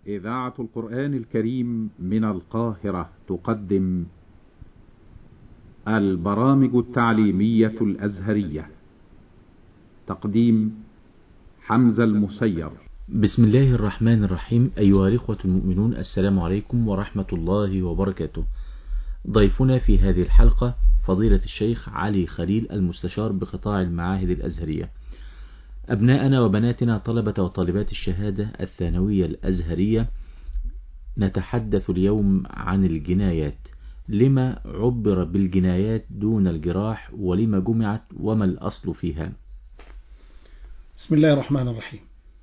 إذاعة القرآن الكريم من القاهرة تقدم البرامج التعليمية الأزهرية. تقديم حمزة المسير. بسم الله الرحمن الرحيم. أيها الإخوة المؤمنون، السلام عليكم ورحمة الله وبركاته. ضيفنا في هذه الحلقة فضيلة الشيخ علي خليل، المستشار بقطاع المعاهد الأزهرية. أبناءنا وبناتنا طلبة وطالبات الشهادة الثانوية الأزهرية، نتحدث اليوم عن الجنايات. لما عبر بالجنايات دون الجراح، ولما جمعت، وما الأصل فيها؟ بسم الله الرحمن الرحيم.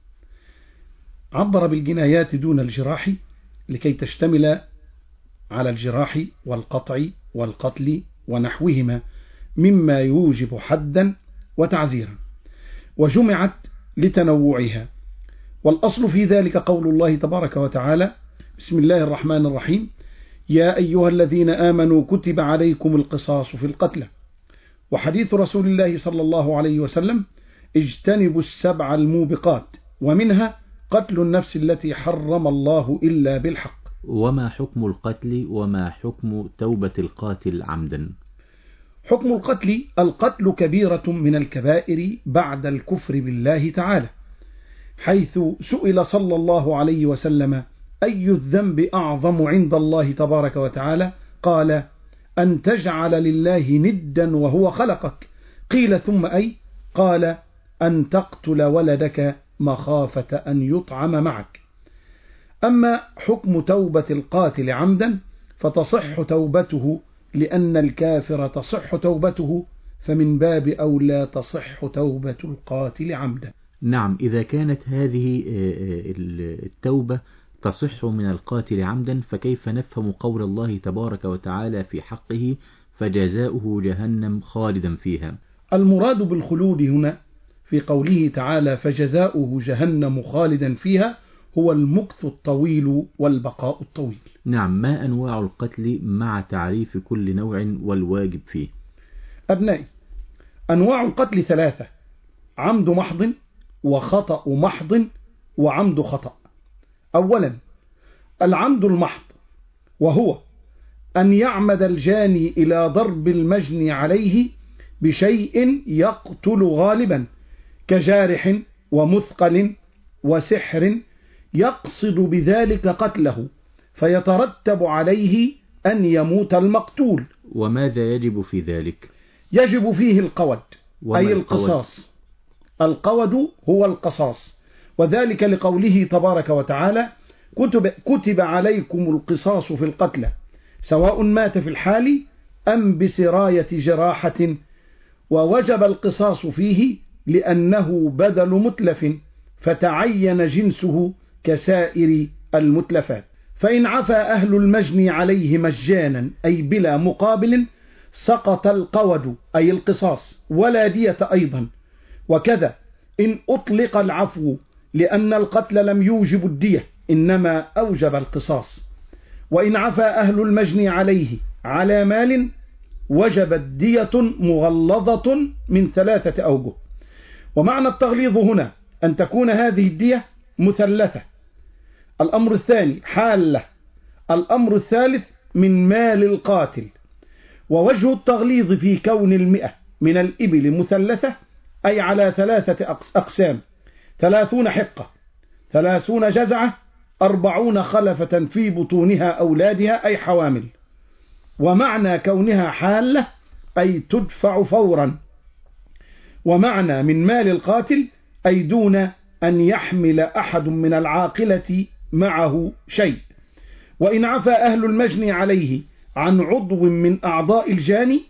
عبر بالجنايات دون الجراح لكي تشتمل على الجراح والقطع والقتل ونحوهما مما يوجب حدا وتعزيرا، وجمعت لتنوعها. والأصل في ذلك قول الله تبارك وتعالى: بسم الله الرحمن الرحيم: يا أيها الذين آمنوا كتب عليكم القصاص في القتلى. وحديث رسول الله صلى الله عليه وسلم: اجتنبوا السبع الموبقات، ومنها قتل النفس التي حرم الله إلا بالحق. وما حكم القتل، وما حكم توبة القاتل عمدا؟ حكم القتل: القتل كبيرة من الكبائر بعد الكفر بالله تعالى، حيث سئل صلى الله عليه وسلم: أي الذنب أعظم عند الله تبارك وتعالى؟ قال: أن تجعل لله ندا وهو خلقك. قيل: ثم أي؟ قال: أن تقتل ولدك مخافة أن يطعم معك. أما حكم توبة القاتل عمدا فتصح توبته، لأن الكافر تصح توبته، فمن باب أولى تصح توبة القاتل عمدا. نعم، إذا كانت هذه التوبة تصح من القاتل عمدا، فكيف نفهم قول الله تبارك وتعالى في حقه: فجزاؤه جهنم خالدا فيها؟ المراد بالخلود هنا في قوله تعالى: فجزاؤه جهنم خالدا فيها، هو المكث الطويل والبقاء الطويل. نعم، ما أنواع القتل مع تعريف كل نوع والواجب فيه؟ أبنائي، أنواع القتل ثلاثة: عمد محض، وخطأ محض، وعمد خطأ. أولا، العمد المحض، وهو أن يعمد الجاني إلى ضرب المجني عليه بشيء يقتل غالبا، كجارح ومثقل وسحر، يقصد بذلك قتله، فيترتب عليه أن يموت المقتول. وماذا يجب في ذلك؟ يجب فيه القود، أي القصاص. القود هو القصاص، وذلك لقوله تبارك وتعالى: كتب عليكم القصاص في القتلى، سواء مات في الحال أم بسراية جراحة. ووجب القصاص فيه لأنه بدل متلف، فتعين جنسه كسائر المتلفات. فإن عفى أهل المجني عليه مجانا، أي بلا مقابل، سقط القود أي القصاص، ولا دية أيضا. وكذا إن أطلق العفو، لأن القتل لم يوجب الدية، إنما أوجب القصاص. وإن عفى أهل المجني عليه على مال، وجبت دية مغلظة من 3 أوجه. ومعنى التغليظ هنا أن تكون هذه الدية مثلثة. الأمر الثاني حالة. الأمر الثالث من مال القاتل. ووجه التغليظ في كون 100 من الإبل مثلثة، أي على 3 أقسام: 30 حقة، 30 جزعة، 40 خلفة في بطونها أولادها، أي حوامل. ومعنى كونها حالة أي تدفع فورا. ومعنى من مال القاتل أي دون أن يحمل أحد من العاقلة معه شيء. وإن عفى أهل المجني عليه عن عضو من أعضاء الجاني،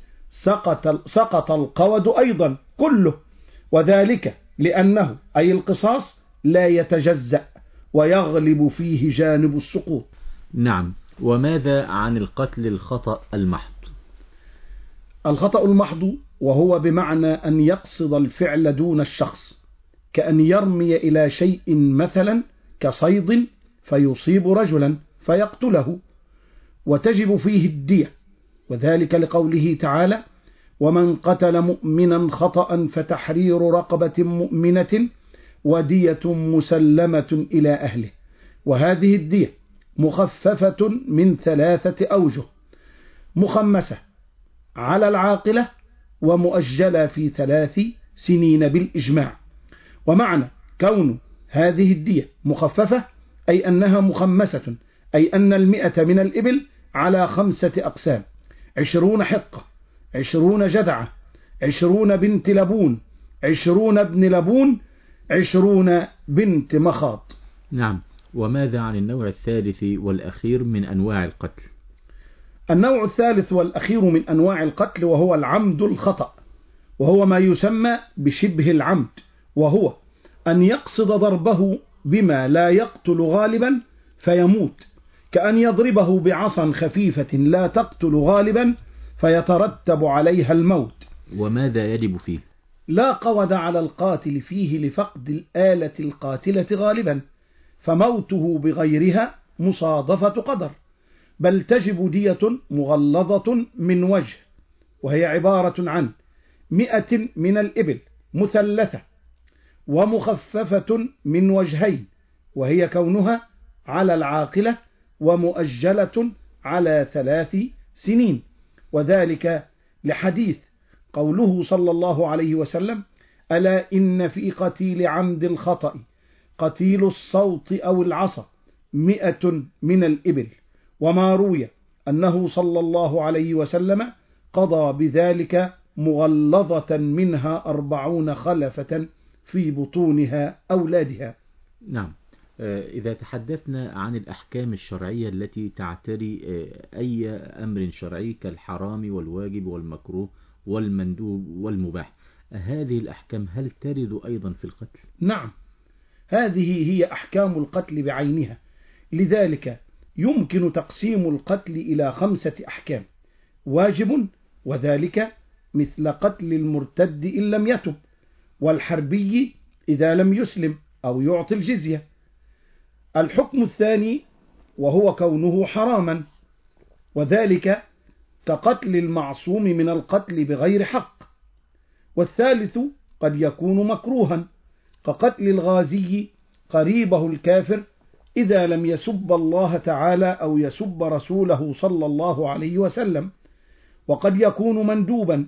سقط القود أيضا كله، وذلك لأنه أي القصاص لا يتجزأ، ويغلب فيه جانب السقوط. نعم، وماذا عن القتل الخطأ المحض؟ الخطأ المحض وهو بمعنى أن يقصد الفعل دون الشخص، كأن يرمي إلى شيء مثلا كصيد فيصيب رجلا فيقتله، وتجب فيه الدية، وذلك لقوله تعالى: ومن قتل مؤمنا خطأ فتحرير رقبة مؤمنة ودية مسلمة إلى أهله. وهذه الدية مخففة من 3 أوجه: مخمسة على العاقلة، ومؤجلة في 3 سنين بالإجماع. ومعنى كون هذه الدية مخففة أي أنها مخمسة، أي أن 100 من الإبل على 5 أقسام: 20 حقة، 20 جدعة، 20 بنت لبون، 20 ابن لبون، 20 بنت مخاط. نعم. وماذا عن النوع الثالث والأخير من أنواع القتل؟ النوع الثالث والأخير من أنواع القتل وهو العمد الخطأ، وهو ما يسمى بشبه العمد، وهو أن يقصد ضربه بما لا يقتل غالبا فيموت، كأن يضربه بعصا خفيفة لا تقتل غالبا فيترتب عليها الموت. وماذا يجب فيه؟ لا قود على القاتل فيه لفقد الآلة القاتلة غالبا، فموته بغيرها مصادفة قدر، بل تجب دية مغلظة من وجه، وهي عبارة عن 100 من الإبل مثلثة ومخففة من وجهين، وهي كونها على العاقلة ومؤجلة على 3 سنين، وذلك لحديث قوله صلى الله عليه وسلم: ألا إن في قتيل عمد الخطأ قتيل الصوت أو العصا 100 من الإبل. وما روي أنه صلى الله عليه وسلم قضى بذلك مغلظة منها 40 خلفة في بطونها أولادها. نعم. إذا تحدثنا عن الأحكام الشرعية التي تعتري أي أمر شرعي كالحرام والواجب والمكروه والمندوب والمباح، هذه الأحكام هل ترد أيضا في القتل؟ نعم، هذه هي أحكام القتل بعينها، لذلك يمكن تقسيم القتل إلى 5 أحكام: واجب، وذلك مثل قتل المرتد إن لم يتب، والحربي إذا لم يسلم أو يعطي الجزية. الحكم الثاني وهو كونه حراما، وذلك كقتل المعصوم من القتل بغير حق. والثالث قد يكون مكروها، كقتل الغازي قريبه الكافر إذا لم يسب الله تعالى أو يسب رسوله صلى الله عليه وسلم. وقد يكون مندوبا،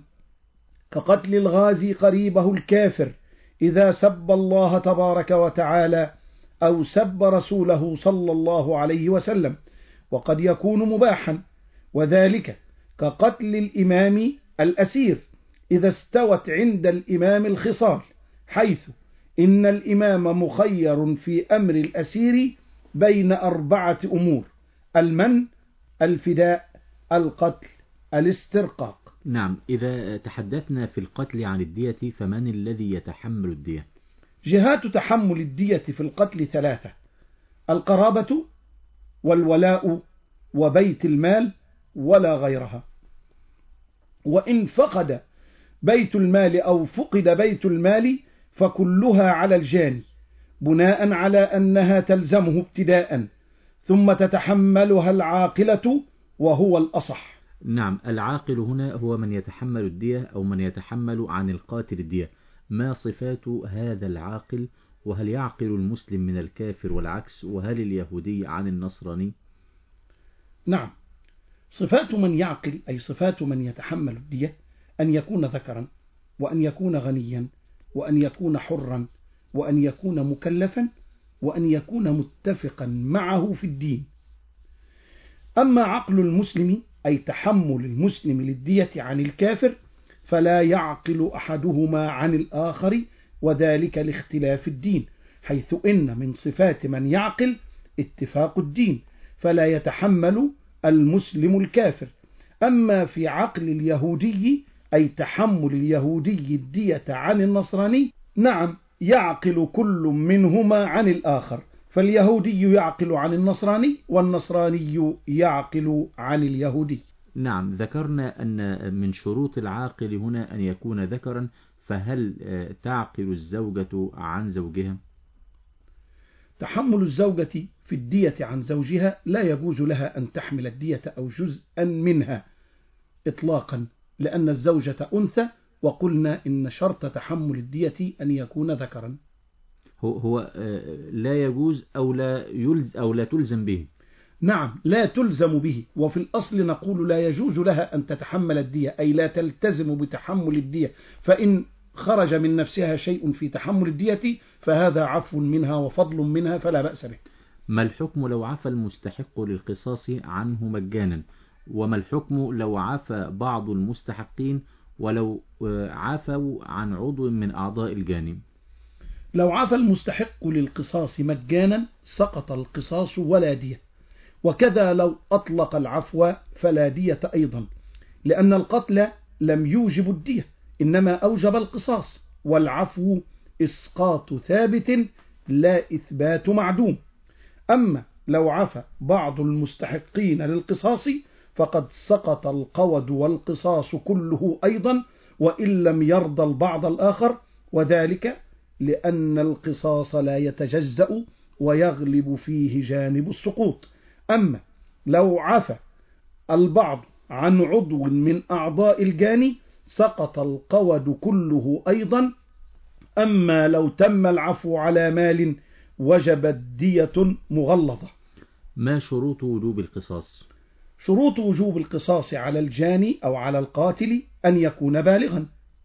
كقتل الغازي قريبه الكافر إذا سب الله تبارك وتعالى أو سب رسوله صلى الله عليه وسلم. وقد يكون مباحا، وذلك كقتل الإمام الأسير إذا استوت عند الإمام الخصال، حيث إن الإمام مخير في أمر الأسير بين 4 أمور: المن، الفداء، القتل، الاسترقاق. نعم. إذا تحدثنا في القتل عن الدية فمن الذي يتحمل الدية؟ جهات تحمل الدية في القتل 3: القرابة، والولاء، وبيت المال، ولا غيرها. وإن فقد بيت المال أو فقد بيت المال فكلها على الجاني، بناء على أنها تلزمه ابتداء، ثم تتحملها العاقلة وهو الأصح. نعم. العاقل هنا هو من يتحمل الدية أو من يتحمل عن القاتل الدية. ما صفات هذا العاقل؟ وهل يعقل المسلم من الكافر والعكس؟ وهل اليهودي عن النصراني؟ نعم، صفات من يعقل أي صفات من يتحمل الدية: أن يكون ذكرا، وأن يكون غنيا، وأن يكون حرا، وأن يكون مكلفا، وأن يكون متفقا معه في الدين. أما عقل المسلم أي تحمل المسلم للدية عن الكافر، فلا يعقل أحدهما عن الآخر، وذلك لاختلاف الدين، حيث إن من صفات من يعقل اتفاق الدين، فلا يتحمل المسلم الكافر. أما في عقل اليهودي أي تحمل اليهودي الدية عن النصراني، نعم، يعقل كل منهما عن الآخر، فاليهودي يعقل عن النصراني، والنصراني يعقل عن اليهودي. نعم. ذكرنا أن من شروط العاقل هنا أن يكون ذكرا، فهل تعقل الزوجة عن زوجها؟ تحمل الزوجة في الدية عن زوجها لا يجوز لها أن تحمل الدية أو جزءا منها إطلاقا، لأن الزوجة أنثى، وقلنا إن شرط تحمل الدية أن يكون ذكرا. هو لا يجوز أو لا تلزم به. نعم، لا تلزم به، وفي الأصل نقول لا يجوز لها أن تتحمل الدية، أي لا تلتزم بتحمل الدية، فإن خرج من نفسها شيء في تحمل الدية فهذا عفو منها وفضل منها فلا بأس به. ما الحكم لو عفى المستحق للقصاص عنه مجانا؟ وما الحكم لو عفى بعض المستحقين ولو عفوا عن عضو من أعضاء الجاني؟ لو عفى المستحق للقصاص مجانا سقط القصاص ولا دية، وكذا لو أطلق العفو فلا دية أيضا، لأن القتل لم يوجب الدية إنما أوجب القصاص، والعفو إسقاط ثابت لا إثبات معدوم. أما لو عفى بعض المستحقين للقصاص فقد سقط القود والقصاص كله أيضا، وإن لم يرضى البعض الآخر، وذلك لأن القصاص لا يتجزأ ويغلب فيه جانب السقوط. أما لو عفى البعض عن عضو من أعضاء الجاني سقط القود كله أيضا. أما لو تم العفو على مال وجبت دية مغلظة. ما شروط وجوب القصاص؟ شروط وجوب القصاص على الجاني أو على القاتل أن يكون بالغا،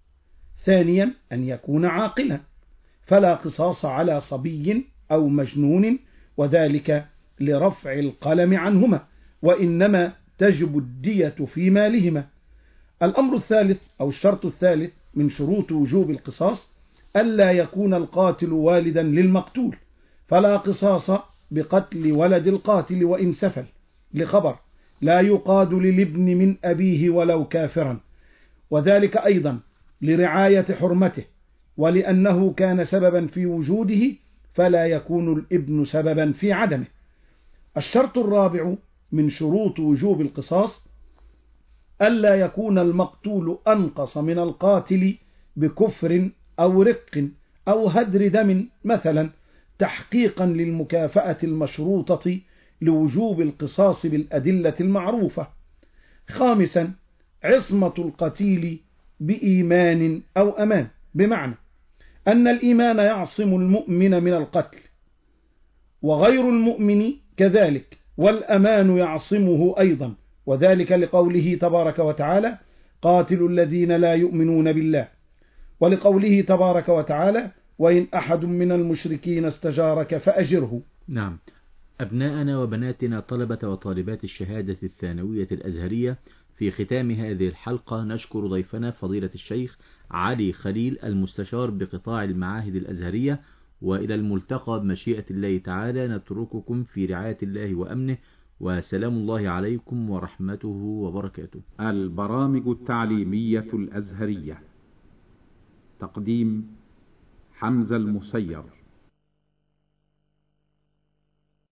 ثانيا أن يكون عاقلا، فلا قصاص على صبي أو مجنون، وذلك لرفع القلم عنهما، وإنما تجب الدية في مالهما. الأمر الثالث أو الشرط الثالث من شروط وجوب القصاص ألا يكون القاتل والدا للمقتول، فلا قصاص بقتل ولد القاتل وإن سفل، لخبر لا يقاد للابن من أبيه ولو كافرا، وذلك أيضا لرعاية حرمته، ولأنه كان سببا في وجوده فلا يكون الابن سببا في عدمه. الشرط الرابع من شروط وجوب القصاص ألا يكون المقتول أنقص من القاتل بكفر أو رق أو هدر دم مثلا، تحقيقا للمكافأة المشروطة لوجوب القصاص بالأدلة المعروفة. خامسا عصمة القتيل بإيمان أو أمان، بمعنى أن الإيمان يعصم المؤمن من القتل، وغير المؤمن كذلك، والأمان يعصمه أيضا، وذلك لقوله تبارك وتعالى قاتلوا الذين لا يؤمنون بالله، ولقوله تبارك وتعالى وإن أحد من المشركين استجارك فأجره. نعم. أبناءنا وبناتنا طلبة وطالبات الشهادة الثانوية الأزهرية، في ختام هذه الحلقة نشكر ضيفنا فضيلة الشيخ علي خليل المستشار بقطاع المعاهد الأزهرية، وإلى الملتقى بمشيئة الله تعالى نترككم في رعاية الله وأمنه، وسلام الله عليكم ورحمته وبركاته. البرامج التعليمية الأزهرية. تقديم حمزة المسير.